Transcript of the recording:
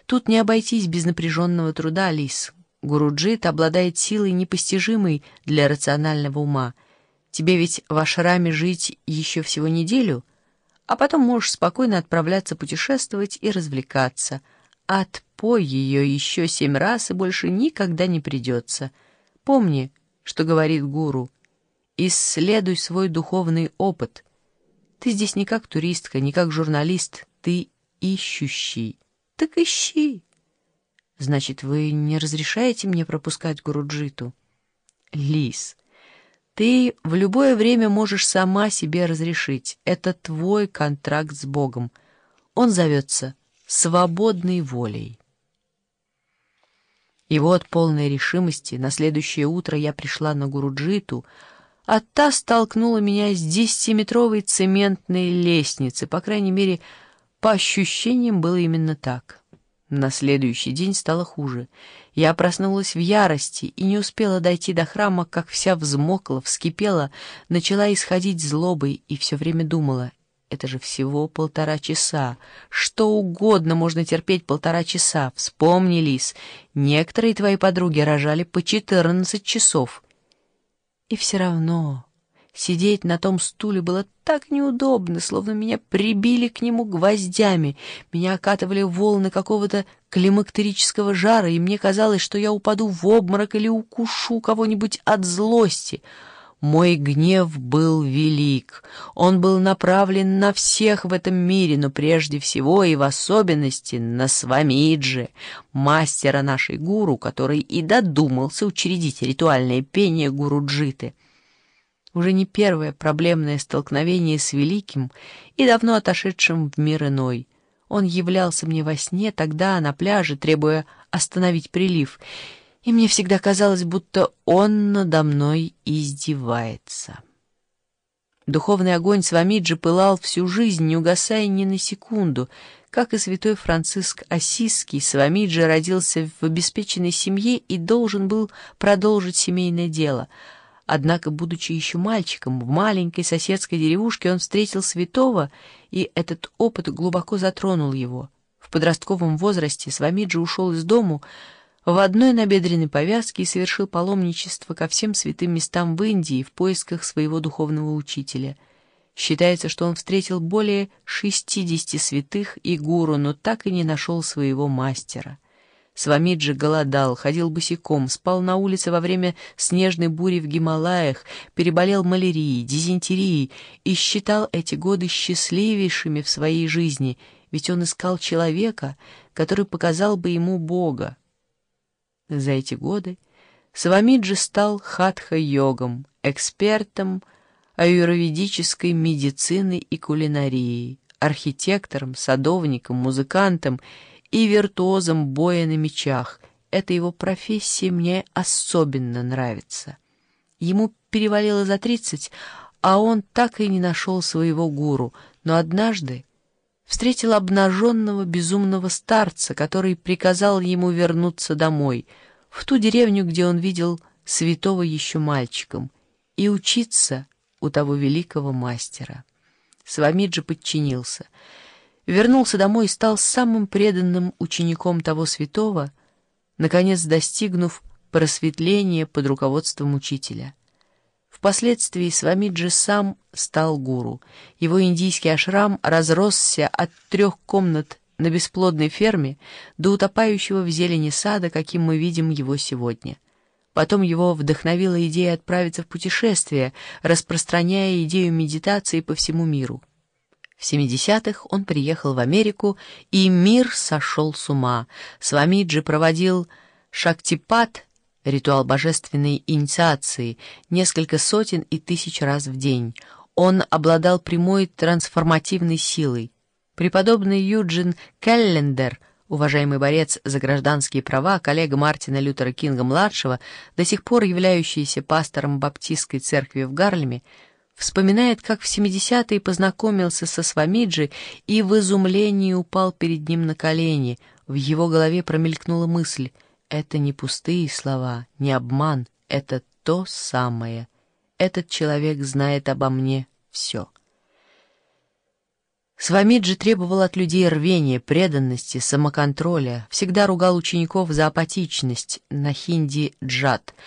Тут не обойтись без напряженного труда, Лис. Гуруджит обладает силой, непостижимой для рационального ума. Тебе ведь в ашраме жить еще всего неделю, а потом можешь спокойно отправляться путешествовать и развлекаться. Отпой ее еще 7 раз, и больше никогда не придется. Помни, что говорит гуру. Исследуй свой духовный опыт. Ты здесь не как туристка, не как журналист, ты ищущий. Так ищи. Значит, вы не разрешаете мне пропускать Гуруджиту? Лис, ты в любое время можешь сама себе разрешить. Это твой контракт с Богом. Он зовется свободной волей. И вот, полной решимости, на следующее утро я пришла на Гуруджиту, а та столкнула меня с 10-метровой цементной лестницы. По крайней мере, по ощущениям было именно так. На следующий день стало хуже. Я проснулась в ярости и не успела дойти до храма, как вся взмокла, вскипела, начала исходить злобой и все время думала: это же всего 1,5 часа. Что угодно можно терпеть 1,5 часа. Вспомни, Лис, некоторые твои подруги рожали по 14 часов. И все равно сидеть на том стуле было так неудобно, словно меня прибили к нему гвоздями. Меня окатывали волны какого-то климактерического жара, и мне казалось, что я упаду в обморок или укушу кого-нибудь от злости. Мой гнев был велик. Он был направлен на всех в этом мире, но прежде всего и в особенности на Свамиджи, мастера нашей гуру, который и додумался учредить ритуальное пение Гуруджиты. Уже не первое проблемное столкновение с великим и давно отошедшим в мир иной. Он являлся мне во сне тогда на пляже, требуя остановить прилив, и мне всегда казалось, будто он надо мной издевается. Духовный огонь Свамиджи пылал всю жизнь, не угасая ни на секунду. Как и святой Франциск Ассизский, Свамиджи родился в обеспеченной семье и должен был продолжить семейное дело. Однако, будучи еще мальчиком, в маленькой соседской деревушке он встретил святого, и этот опыт глубоко затронул его. В подростковом возрасте Свамиджи ушел из дому в одной набедренной повязке и совершил паломничество ко всем святым местам в Индии в поисках своего духовного учителя. Считается, что он встретил более 60 святых и гуру, но так и не нашел своего мастера. Свамиджи голодал, ходил босиком, спал на улице во время снежной бури в Гималаях, переболел малярией, дизентерией и считал эти годы счастливейшими в своей жизни, ведь он искал человека, который показал бы ему Бога. За эти годы Свамиджи стал хатха-йогом, экспертом аюрведической медицины и кулинарии, архитектором, садовником, музыкантом и виртуозом боя на мечах. Эта его профессия мне особенно нравится. Ему перевалило за 30, а он так и не нашел своего гуру, но однажды встретил обнаженного безумного старца, который приказал ему вернуться домой, в ту деревню, где он видел святого еще мальчиком, и учиться у того великого мастера. Свамиджи подчинился, вернулся домой и стал самым преданным учеником того святого, наконец достигнув просветления под руководством учителя. Впоследствии Свамиджи сам стал гуру. Его индийский ашрам разросся от 3 комнат на бесплодной ферме до утопающего в зелени сада, каким мы видим его сегодня. Потом его вдохновила идея отправиться в путешествие, распространяя идею медитации по всему миру. В 70-х он приехал в Америку, и мир сошел с ума. Свамиджи проводил шактипат, ритуал божественной инициации, несколько сотен и тысяч раз в день. Он обладал прямой трансформативной силой. Преподобный Юджин Келлендер, уважаемый борец за гражданские права, коллега Мартина Лютера Кинга-младшего, до сих пор являющийся пастором баптистской церкви в Гарлеме, вспоминает, как в 70-е познакомился со Свамиджи и в изумлении упал перед ним на колени. В его голове промелькнула мысль: это не пустые слова, не обман, это то самое. Этот человек знает обо мне все. Свамиджи требовал от людей рвения, преданности, самоконтроля, всегда ругал учеников за апатичность, на хинди «джат»,